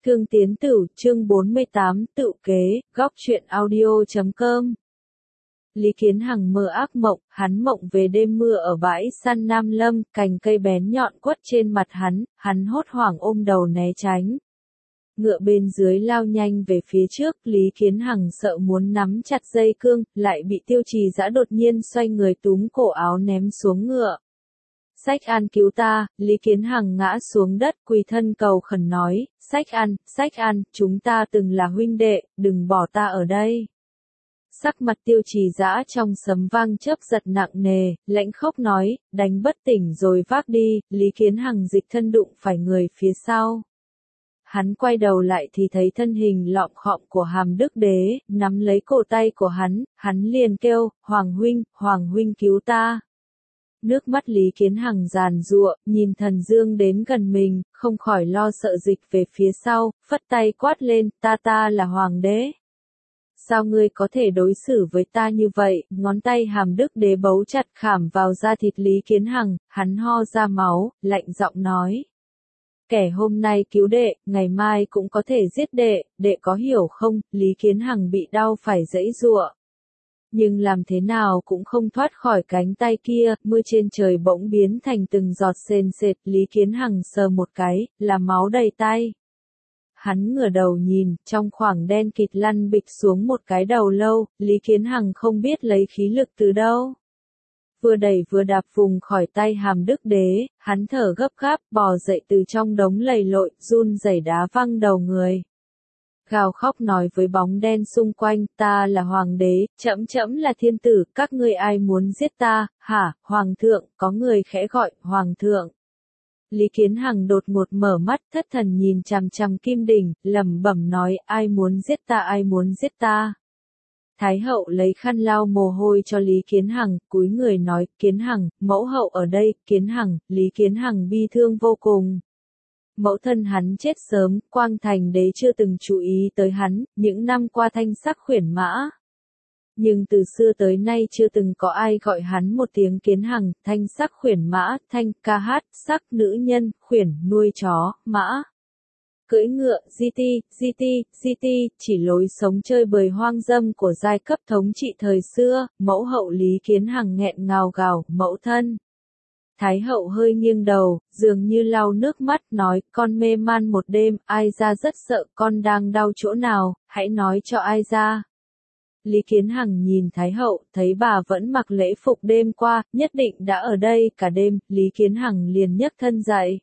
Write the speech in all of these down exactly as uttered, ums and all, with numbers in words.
Thương Tiến Tửu, chương bốn mươi tám, Tự kế, góc truyện audio chấm com. Lý Kiến Hằng mơ ác mộng, hắn mộng về đêm mưa ở bãi săn Nam Lâm, cành cây bén nhọn quất trên mặt hắn, hắn hốt hoảng ôm đầu né tránh. Ngựa bên dưới lao nhanh về phía trước, Lý Kiến Hằng sợ muốn nắm chặt dây cương, lại bị Tiêu Trì Dã đột nhiên xoay người túm cổ áo ném xuống ngựa. Sách An cứu ta, Lý Kiến Hằng ngã xuống đất quỳ thân cầu khẩn nói, Sách An, Sách An, chúng ta từng là huynh đệ, đừng bỏ ta ở đây. Sắc mặt Tiêu Trì Dã trong sấm vang chớp giật nặng nề, lãnh khốc nói, đánh bất tỉnh rồi vác đi, Lý Kiến Hằng dịch thân đụng phải người phía sau. Hắn quay đầu lại thì thấy thân hình lọm khọm của Hàm Đức Đế, nắm lấy cổ tay của hắn, hắn liền kêu, Hoàng huynh, Hoàng huynh cứu ta. Nước mắt Lý Kiến Hằng giàn giụa, nhìn Thần Dương đến gần mình, không khỏi lo sợ dịch về phía sau, phất tay quát lên, ta ta là Hoàng đế. Sao ngươi có thể đối xử với ta như vậy, ngón tay Hàm Đức Đế bấu chặt khảm vào da thịt Lý Kiến Hằng, hắn ho ra máu, lạnh giọng nói. Kẻ hôm nay cứu đệ, ngày mai cũng có thể giết đệ, đệ có hiểu không, Lý Kiến Hằng bị đau phải giãy giụa. Nhưng làm thế nào cũng không thoát khỏi cánh tay kia, mưa trên trời bỗng biến thành từng giọt sền sệt, Lý Kiến Hằng sờ một cái, là máu đầy tay. Hắn ngửa đầu nhìn, trong khoảng đen kịt lăn bịch xuống một cái đầu lâu, Lý Kiến Hằng không biết lấy khí lực từ đâu. Vừa đẩy vừa đạp vùng khỏi tay Hàm Đức Đế, hắn thở gấp gáp, bò dậy từ trong đống lầy lội, run rẩy đá văng đầu người. Gào khóc nói với bóng đen xung quanh, ta là Hoàng đế, trẫm trẫm là thiên tử, các ngươi ai muốn giết ta, hả, Hoàng thượng, có người khẽ gọi, Hoàng thượng. Lý Kiến Hằng đột ngột mở mắt, thất thần nhìn chằm chằm Kim Đỉnh, lẩm bẩm nói, ai muốn giết ta, ai muốn giết ta. Thái hậu lấy khăn lau mồ hôi cho Lý Kiến Hằng, cúi người nói, Kiến Hằng, mẫu hậu ở đây, Kiến Hằng, Lý Kiến Hằng bi thương vô cùng. Mẫu thân hắn chết sớm, Quang Thành đế chưa từng chú ý tới hắn, những năm qua thanh sắc khuyển mã. Nhưng từ xưa tới nay chưa từng có ai gọi hắn một tiếng Kiến Hằng, thanh sắc khuyển mã, thanh ca hát, sắc nữ nhân, khuyển nuôi chó, mã. Cưỡi ngựa, di ti, di ti, di ti, chỉ lối sống chơi bời hoang dâm của giai cấp thống trị thời xưa, mẫu hậu Lý Kiến Hằng nghẹn ngào gào, mẫu thân. Thái hậu hơi nghiêng đầu, dường như lau nước mắt, nói, con mê man một đêm, ai ra rất sợ, con đang đau chỗ nào, hãy nói cho ai ra. Lý Kiến Hằng nhìn Thái hậu, thấy bà vẫn mặc lễ phục đêm qua, nhất định đã ở đây cả đêm, Lý Kiến Hằng liền nhấc thân dậy.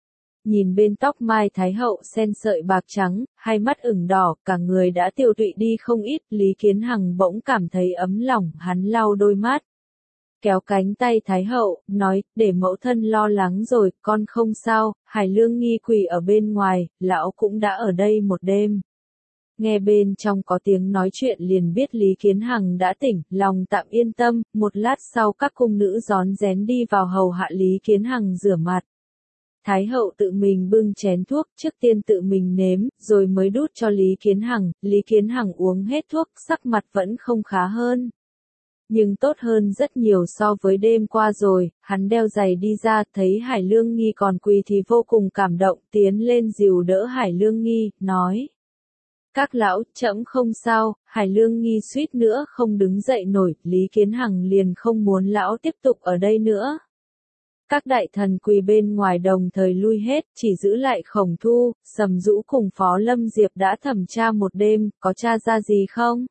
Nhìn bên tóc mai Thái hậu xen sợi bạc trắng, hai mắt ửng đỏ, cả người đã tiều tụy đi không ít, Lý Kiến Hằng bỗng cảm thấy ấm lòng, hắn lau đôi mắt. Kéo cánh tay Thái hậu, nói, để mẫu thân lo lắng rồi, con không sao, Hải Lương Nghi quỳ ở bên ngoài, lão cũng đã ở đây một đêm. Nghe bên trong có tiếng nói chuyện liền biết Lý Kiến Hằng đã tỉnh, lòng tạm yên tâm, một lát sau các cung nữ rón rén đi vào hầu hạ Lý Kiến Hằng rửa mặt. Thái hậu tự mình bưng chén thuốc, trước tiên tự mình nếm, rồi mới đút cho Lý Kiến Hằng, Lý Kiến Hằng uống hết thuốc, sắc mặt vẫn không khá hơn. Nhưng tốt hơn rất nhiều so với đêm qua rồi, hắn đeo giày đi ra, thấy Hải Lương Nghi còn quỳ thì vô cùng cảm động, tiến lên dìu đỡ Hải Lương Nghi, nói. Các lão, trẫm không sao, Hải Lương Nghi suýt nữa không đứng dậy nổi, Lý Kiến Hằng liền không muốn lão tiếp tục ở đây nữa. Các đại thần quỳ bên ngoài đồng thời lui hết, chỉ giữ lại Khổng Thu, Sầm Dũ cùng Phó Lâm Diệp đã thẩm tra một đêm, có tra ra gì không?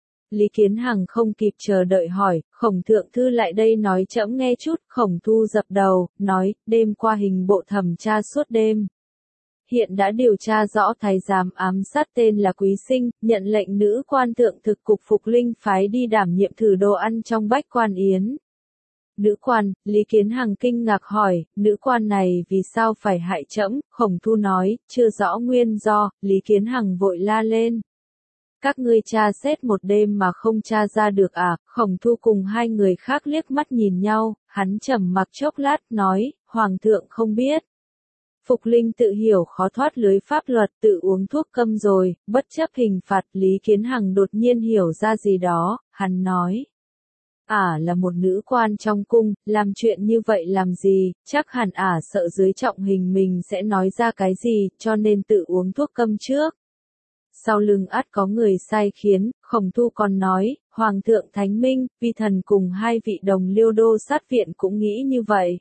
Lý Kiến Hằng không kịp chờ đợi hỏi, Khổng Thượng Thư lại đây nói trẫm nghe chút, Khổng Thu dập đầu, nói, đêm qua hình bộ thẩm tra suốt đêm. Hiện đã điều tra rõ thái giám ám sát tên là Quý Sinh, nhận lệnh nữ quan thượng thực cục Phục Linh phái đi đảm nhiệm thử đồ ăn trong Bách Quan Yến. Nữ quan, Lý Kiến Hằng kinh ngạc hỏi, nữ quan này vì sao phải hại trẫm? Khổng Thu nói, chưa rõ nguyên do, Lý Kiến Hằng vội la lên. Các ngươi tra xét một đêm mà không tra ra được à? Khổng Thu cùng hai người khác liếc mắt nhìn nhau, hắn trầm mặc chốc lát, nói, Hoàng thượng không biết. Phục Linh tự hiểu khó thoát lưới pháp luật, tự uống thuốc câm rồi, bất chấp hình phạt. Lý Kiến Hằng đột nhiên hiểu ra gì đó, hắn nói. Ả là một nữ quan trong cung, làm chuyện như vậy làm gì, chắc hẳn Ả sợ dưới trọng hình mình sẽ nói ra cái gì, cho nên tự uống thuốc câm trước. Sau lưng ắt có người sai khiến, Khổng Thu còn nói, Hoàng thượng Thánh Minh, Vi thần cùng hai vị đồng liêu đô sát viện cũng nghĩ như vậy.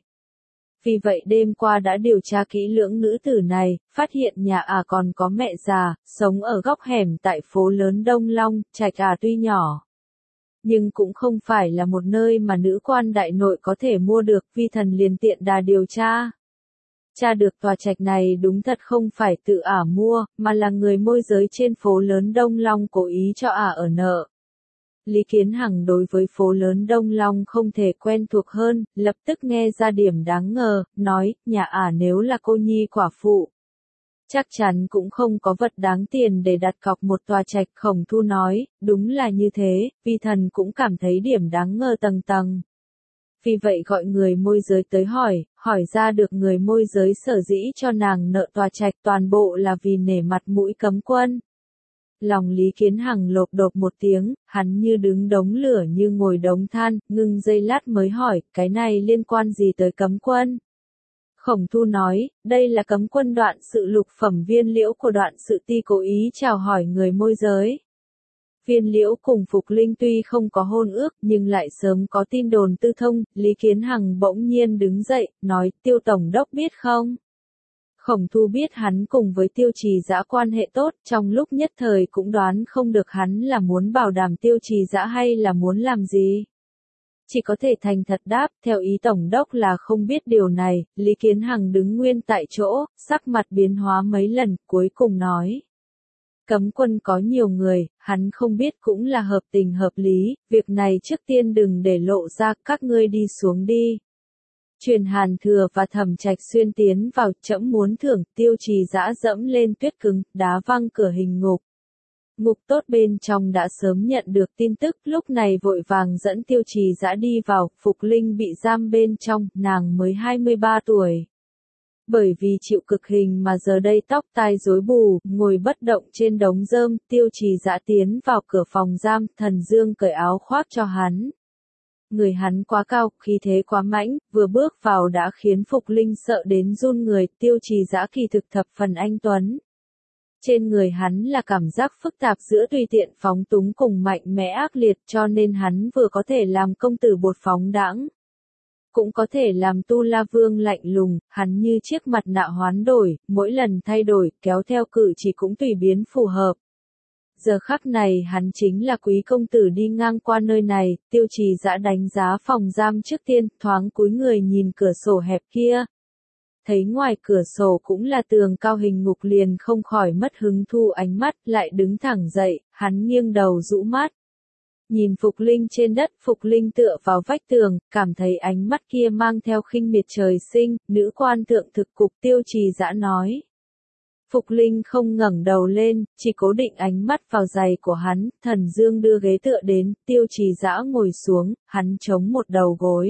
Vì vậy đêm qua đã điều tra kỹ lưỡng nữ tử này, phát hiện nhà Ả còn có mẹ già, sống ở góc hẻm tại phố lớn Đông Long, trạch Ả tuy nhỏ, nhưng cũng không phải là một nơi mà nữ quan đại nội có thể mua được, Vi thần liền tiện đà điều tra. Tra được tòa trạch này đúng thật không phải tự Ả mua, mà là người môi giới trên phố lớn Đông Long cố ý cho Ả ở nợ. Lý Kiến Hằng đối với phố lớn Đông Long không thể quen thuộc hơn, lập tức nghe ra điểm đáng ngờ, nói, nhà Ả nếu là cô nhi quả phụ, chắc chắn cũng không có vật đáng tiền để đặt cọc một tòa trạch. Khổng Thu nói, đúng là như thế, Vi thần cũng cảm thấy điểm đáng ngờ tầng tầng. Vì vậy gọi người môi giới tới hỏi, hỏi ra được người môi giới sở dĩ cho nàng nợ tòa trạch toàn bộ là vì nể mặt mũi cấm quân. Lòng Lý Kiến Hằng lộp đột một tiếng, hắn như đứng đống lửa như ngồi đống than, ngưng giây lát mới hỏi, cái này liên quan gì tới cấm quân? Khổng Thu nói, đây là cấm quân đoạn sự lục phẩm Viên Liễu của đoạn sự ti cố ý chào hỏi người môi giới. Viên Liễu cùng Phục Linh tuy không có hôn ước nhưng lại sớm có tin đồn tư thông, Lý Kiến Hằng bỗng nhiên đứng dậy, nói, Tiêu Tổng Đốc biết không? Khổng Thu biết hắn cùng với Tiêu Trì Dã quan hệ tốt, trong lúc nhất thời cũng đoán không được hắn là muốn bảo đảm Tiêu Trì Dã hay là muốn làm gì. Chỉ có thể thành thật đáp, theo ý Tổng Đốc là không biết điều này. Lý Kiến Hằng đứng nguyên tại chỗ, sắc mặt biến hóa mấy lần, cuối cùng nói. Cấm quân có nhiều người, hắn không biết cũng là hợp tình hợp lý, việc này trước tiên đừng để lộ ra, các ngươi đi xuống đi. Truyền Hàn Thừa và Thẩm Trạch Xuyên tiến vào, trẫm muốn thưởng. Tiêu Trì Dã dẫm lên tuyết cứng, đá văng cửa hình ngục. Ngục tốt bên trong đã sớm nhận được tin tức, lúc này vội vàng dẫn Tiêu Trì Dã đi vào. Phục Linh bị giam bên trong, nàng mới hai mươi ba tuổi. Bởi vì chịu cực hình mà giờ đây tóc tai rối bù, ngồi bất động trên đống rơm. Tiêu Trì Dã tiến vào cửa phòng giam, Thần Dương cởi áo khoác cho hắn. Người hắn quá cao, khí thế quá mãnh, vừa bước vào đã khiến Phục Linh sợ đến run người. Tiêu Trì Dã kỳ thực thập phần anh tuấn. Trên người hắn là cảm giác phức tạp giữa tùy tiện phóng túng cùng mạnh mẽ ác liệt, cho nên hắn vừa có thể làm công tử bột phóng đãng, cũng có thể làm Tu La Vương lạnh lùng. Hắn như chiếc mặt nạ hoán đổi, mỗi lần thay đổi, kéo theo cử chỉ cũng tùy biến phù hợp. Giờ khắc này hắn chính là quý công tử đi ngang qua nơi này. Tiêu Trì Dã đánh giá phòng giam trước tiên, thoáng cúi người nhìn cửa sổ hẹp kia. Thấy ngoài cửa sổ cũng là tường cao hình ngục liền không khỏi mất hứng thu ánh mắt, lại đứng thẳng dậy, hắn nghiêng đầu rũ mắt. Nhìn Phục Linh trên đất, Phục Linh tựa vào vách tường, cảm thấy ánh mắt kia mang theo khinh miệt trời sinh. Nữ quan thượng thực cục. Tiêu Trì Dã nói. Phục Linh không ngẩng đầu lên, chỉ cố định ánh mắt vào giày của hắn. Thần Dương đưa ghế tựa đến, Tiêu Trì Dã ngồi xuống, hắn chống một đầu gối.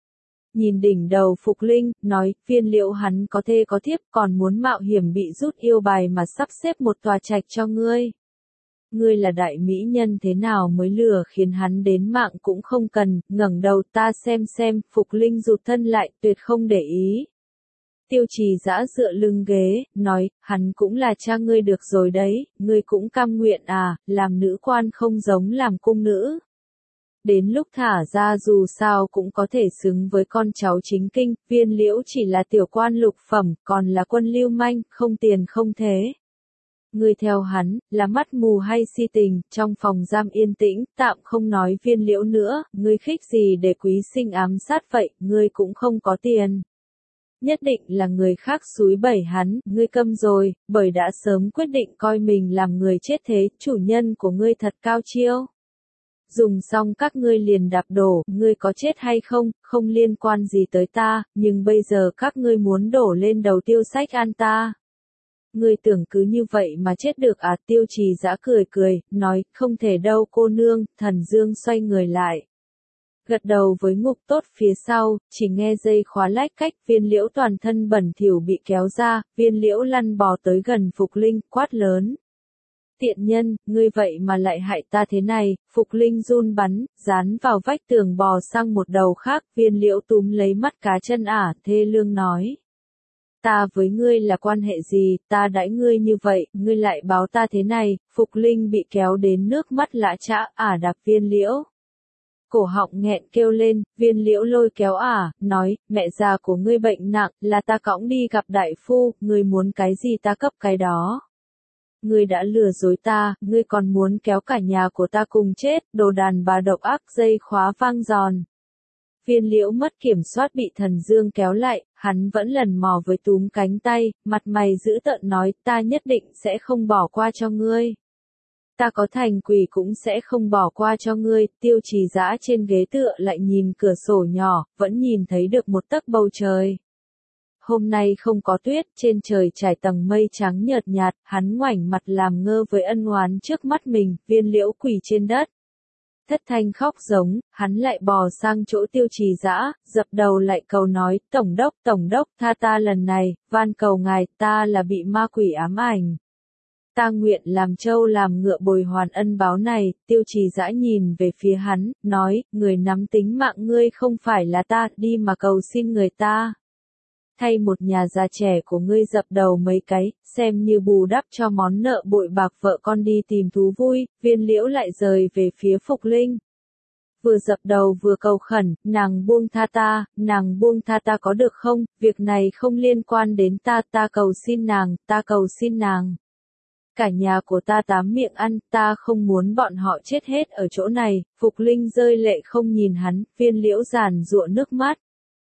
Nhìn đỉnh đầu Phục Linh, nói, Viên Liễu hắn có thê có thiếp, còn muốn mạo hiểm bị rút yêu bài mà sắp xếp một tòa trạch cho ngươi. Ngươi là đại mỹ nhân thế nào mới lừa khiến hắn đến mạng cũng không cần, ngẩng đầu ta xem xem. Phục Linh rụt thân lại, tuyệt không để ý. Tiêu Trì Dã dựa lưng ghế, nói, hắn cũng là cha ngươi được rồi đấy, ngươi cũng cam nguyện à, làm nữ quan không giống làm cung nữ. Đến lúc thả ra dù sao cũng có thể xứng với con cháu chính kinh. Viên Liễu chỉ là tiểu quan lục phẩm, còn là quân lưu manh, không tiền không thế. Ngươi theo hắn, là mắt mù hay si tình? Trong phòng giam yên tĩnh, tạm không nói Viên Liễu nữa, ngươi khích gì để quý sinh ám sát vậy, ngươi cũng không có tiền. Nhất định là người khác xúi bẩy hắn, ngươi câm rồi, bởi đã sớm quyết định coi mình làm người chết thế, chủ nhân của ngươi thật cao chiêu. Dùng xong các ngươi liền đạp đổ, ngươi có chết hay không, không liên quan gì tới ta, nhưng bây giờ các ngươi muốn đổ lên đầu Tiêu Sách An ta. Ngươi tưởng cứ như vậy mà chết được à? Tiêu Trì Dã cười cười, nói, không thể đâu cô nương. Thần Dương xoay người lại. Gật đầu với ngục tốt phía sau, chỉ nghe dây khóa lách cách. Viên Liễu toàn thân bẩn thỉu bị kéo ra, Viên Liễu lăn bò tới gần Phục Linh, quát lớn. tiện nhân, ngươi vậy mà lại hại ta thế này, Phục Linh run bắn, dán vào vách tường bò sang một đầu khác, Viên Liễu túm lấy mắt cá chân ả, thê lương nói. Ta với ngươi là quan hệ gì, ta đãi ngươi như vậy, ngươi lại báo ta thế này, Phục Linh bị kéo đến nước mắt lã chã, ả đạp Viên Liễu. Cổ họng nghẹn kêu lên, Viên Liễu lôi kéo ả, nói, mẹ già của ngươi bệnh nặng, là ta cõng đi gặp đại phu, ngươi muốn cái gì ta cấp cái đó. Ngươi đã lừa dối ta, ngươi còn muốn kéo cả nhà của ta cùng chết, đồ đàn bà độc ác, dây khóa vang giòn. Viên Liễu mất kiểm soát bị Thần Dương kéo lại, hắn vẫn lần mò với túm cánh tay, mặt mày dữ tợn nói, ta nhất định sẽ không bỏ qua cho ngươi. Ta có thành quỷ cũng sẽ không bỏ qua cho ngươi, Tiêu Trì Dã trên ghế tựa lại nhìn cửa sổ nhỏ, vẫn nhìn thấy được một tấc bầu trời. Hôm nay không có tuyết, trên trời trải tầng mây trắng nhợt nhạt, hắn ngoảnh mặt làm ngơ với ân oán trước mắt mình, Viên Liễu quỳ trên đất. Thất thanh khóc giống, hắn lại bò sang chỗ Tiêu Trì Dã, dập đầu lại cầu nói, Tổng đốc, Tổng đốc, tha ta lần này, van cầu ngài, ta là bị ma quỷ ám ảnh. Ta nguyện làm trâu làm ngựa bồi hoàn ân báo này, Tiêu Trì Dã nhìn về phía hắn, nói, người nắm tính mạng ngươi không phải là ta, đi mà cầu xin người ta. Thay một nhà già trẻ của ngươi dập đầu mấy cái, xem như bù đắp cho món nợ bội bạc vợ con đi tìm thú vui, Viên Liễu lại rời về phía Phục Linh. Vừa dập đầu vừa cầu khẩn, nàng buông tha ta, nàng buông tha ta có được không, việc này không liên quan đến ta, ta cầu xin nàng, ta cầu xin nàng. Cả nhà của ta tám miệng ăn, ta không muốn bọn họ chết hết ở chỗ này, Phục Linh rơi lệ không nhìn hắn, Viên Liễu giàn giụa nước mắt.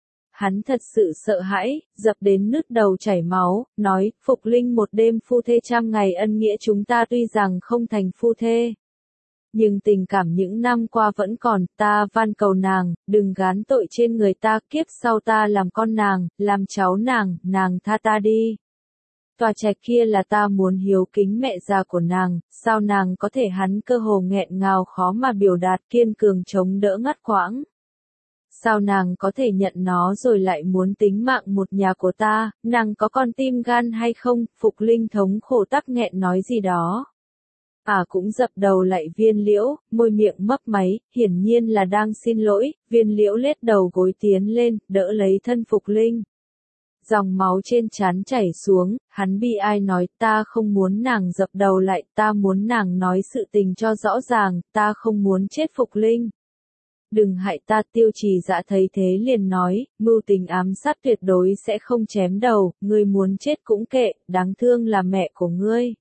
Hắn thật sự sợ hãi, dập đến nứt đầu chảy máu, nói, Phục Linh một đêm phu thê trăm ngày ân nghĩa chúng ta tuy rằng không thành phu thê. Nhưng tình cảm những năm qua vẫn còn, ta van cầu nàng, đừng gán tội trên người ta, kiếp sau ta làm con nàng, làm cháu nàng, nàng tha ta đi. Tòa trạch kia là ta muốn hiếu kính mẹ già của nàng, sao nàng có thể hắn cơ hồ nghẹn ngào khó mà biểu đạt kiên cường chống đỡ ngắt quãng. Sao nàng có thể nhận nó rồi lại muốn tính mạng một nhà của ta, nàng có con tim gan hay không, Phục Linh thống khổ tắc nghẹn nói gì đó. À cũng dập đầu lại Viên Liễu, môi miệng mấp máy, hiển nhiên là đang xin lỗi, Viên Liễu lết đầu gối tiến lên, đỡ lấy thân Phục Linh. Dòng máu trên trán chảy xuống, hắn bi ai nói, ta không muốn nàng dập đầu lại, ta muốn nàng nói sự tình cho rõ ràng, ta không muốn chết Phục Linh. Đừng hại ta, Tiêu Trì Dã thấy thế liền nói, mưu tình ám sát tuyệt đối sẽ không chém đầu, ngươi muốn chết cũng kệ, đáng thương là mẹ của ngươi.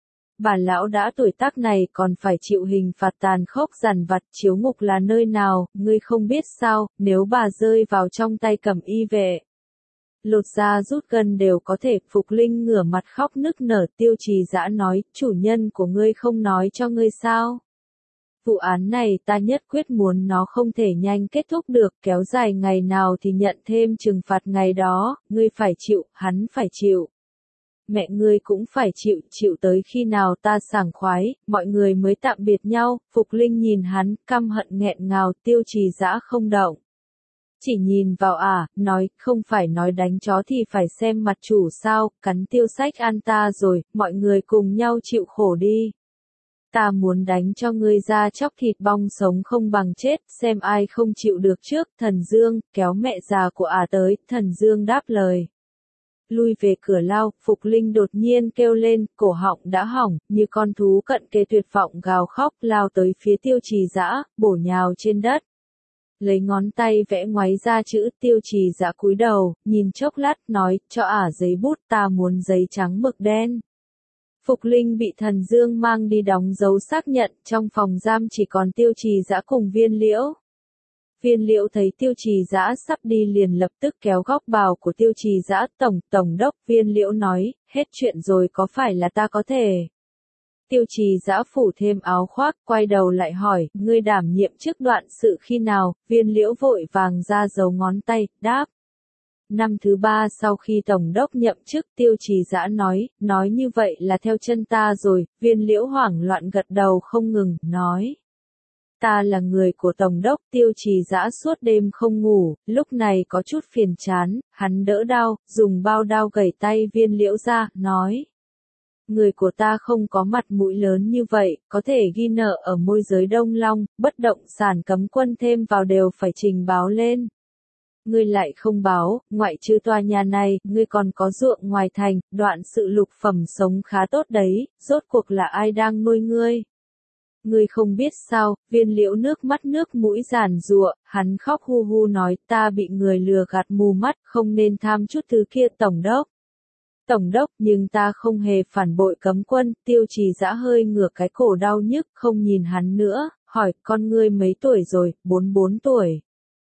Bà lão đã tuổi tác này còn phải chịu hình phạt tàn khốc dằn vặt, chiếu ngục là nơi nào, ngươi không biết sao, nếu bà rơi vào trong tay Cẩm Y vệ. Lột da rút gân đều có thể, Phục Linh ngửa mặt khóc nức nở, Tiêu Trì Dã nói, chủ nhân của ngươi không nói cho ngươi sao. Vụ án này ta nhất quyết muốn nó không thể nhanh kết thúc được, kéo dài ngày nào thì nhận thêm trừng phạt ngày đó, ngươi phải chịu, hắn phải chịu. Mẹ ngươi cũng phải chịu, chịu tới khi nào ta sảng khoái, mọi người mới tạm biệt nhau, Phục Linh nhìn hắn, căm hận nghẹn ngào, Tiêu Trì Dã không động. Chỉ nhìn vào ả, à, nói, không phải nói đánh chó thì phải xem mặt chủ sao, cắn Tiêu Sách ăn ta rồi, mọi người cùng nhau chịu khổ đi. Ta muốn đánh cho ngươi ra chóc thịt bong sống không bằng chết, xem ai không chịu được trước, Thần Dương, kéo mẹ già của ả à tới, Thần Dương đáp lời. Lui về cửa lao, Phục Linh đột nhiên kêu lên, cổ họng đã hỏng, như con thú cận kề tuyệt vọng gào khóc, lao tới phía Tiêu Trì Dã, bổ nhào trên đất. Lấy ngón tay vẽ ngoáy ra chữ, Tiêu Trì Dã cúi đầu, nhìn chốc lát, nói, cho ả giấy bút, ta muốn giấy trắng mực đen. Phục Linh bị Thần Dương mang đi đóng dấu xác nhận, trong phòng giam chỉ còn Tiêu Trì Dã cùng Viên Liễu. Viên Liễu thấy Tiêu Trì Dã sắp đi liền lập tức kéo góc bào của Tiêu Trì Dã, tổng, tổng đốc, Viên Liễu nói, hết chuyện rồi có phải là ta có thể. Tiêu Trì Dã phủ thêm áo khoác, quay đầu lại hỏi, ngươi đảm nhiệm chức đoạn sự khi nào, Viên Liễu vội vàng ra dấu ngón tay, đáp. Năm thứ ba sau khi Tổng đốc nhậm chức, Tiêu Trì Dã nói, nói như vậy là theo chân ta rồi, Viên Liễu hoảng loạn gật đầu không ngừng, nói. Ta là người của Tổng đốc, Tiêu Trì Dã suốt đêm không ngủ, lúc này có chút phiền chán, hắn đỡ đao, dùng bao đao gẩy tay Viên Liễu ra, nói. Người của ta không có mặt mũi lớn như vậy, có thể ghi nợ ở môi giới Đông Long, bất động sản cấm quân thêm vào đều phải trình báo lên. Ngươi lại không báo, ngoại trừ tòa nhà này, ngươi còn có ruộng ngoài thành, đoạn sự lục phẩm sống khá tốt đấy, rốt cuộc là ai đang nuôi ngươi? Ngươi không biết sao, Viên Liễu nước mắt nước mũi giàn giụa, hắn khóc hu hu nói ta bị người lừa gạt mù mắt, không nên tham chút thứ kia tổng đốc. Tổng đốc, nhưng ta không hề phản bội cấm quân, Tiêu Trì Dã hơi ngửa cái cổ đau nhức, không nhìn hắn nữa, hỏi, con ngươi mấy tuổi rồi, bốn bốn tuổi.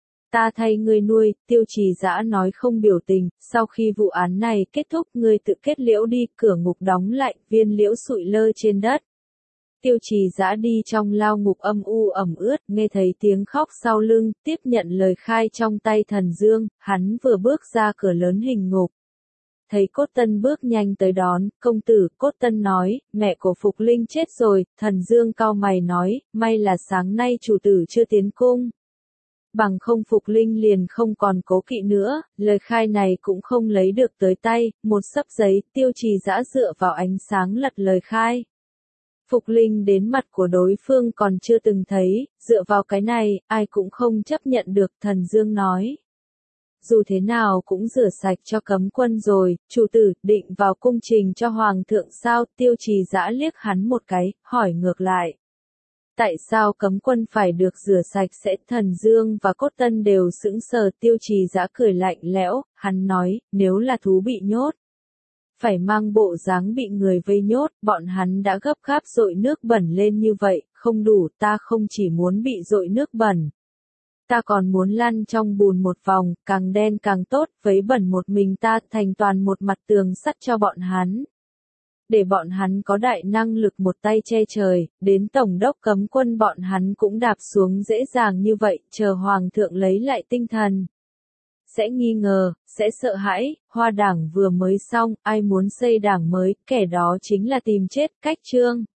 Ta thay ngươi nuôi, Tiêu Trì Dã nói không biểu tình, sau khi vụ án này kết thúc ngươi tự kết liễu đi, cửa ngục đóng lại, Viên Liễu sụi lơ trên đất. Tiêu Trì Dã đi trong lao ngục âm u ẩm ướt, nghe thấy tiếng khóc sau lưng, tiếp nhận lời khai trong tay Thần Dương, hắn vừa bước ra cửa lớn hình ngục. Thấy Cốt Tân bước nhanh tới đón, công tử, Cốt Tân nói, mẹ của Phục Linh chết rồi, Thần Dương cau mày nói, may là sáng nay chủ tử chưa tiến cung. Bằng không Phục Linh liền không còn cố kỵ nữa, lời khai này cũng không lấy được tới tay, một xấp giấy, Tiêu Trì Dã dựa vào ánh sáng lật lời khai. Phục Linh đến mặt của đối phương còn chưa từng thấy, dựa vào cái này, ai cũng không chấp nhận được, Thần Dương nói. Dù thế nào cũng rửa sạch cho cấm quân rồi, chủ tử, định vào cung trình cho Hoàng thượng sao, Tiêu Trì Dã liếc hắn một cái, hỏi ngược lại. Tại sao cấm quân phải được rửa sạch sẽ, Thần Dương và Cốt Tân đều sững sờ, Tiêu Trì Dã cười lạnh lẽo, hắn nói, nếu là thú bị nhốt. Phải mang bộ dáng bị người vây nhốt, bọn hắn đã gấp gáp dội nước bẩn lên như vậy, không đủ, ta không chỉ muốn bị dội nước bẩn. Ta còn muốn lăn trong bùn một vòng, càng đen càng tốt, vấy bẩn một mình ta thành toàn một mặt tường sắt cho bọn hắn. Để bọn hắn có đại năng lực một tay che trời, đến tổng đốc cấm quân bọn hắn cũng đạp xuống dễ dàng như vậy, chờ Hoàng thượng lấy lại tinh thần. Sẽ nghi ngờ, sẽ sợ hãi, Hoa đảng vừa mới xong, ai muốn xây đảng mới, kẻ đó chính là tìm chết, cách chương.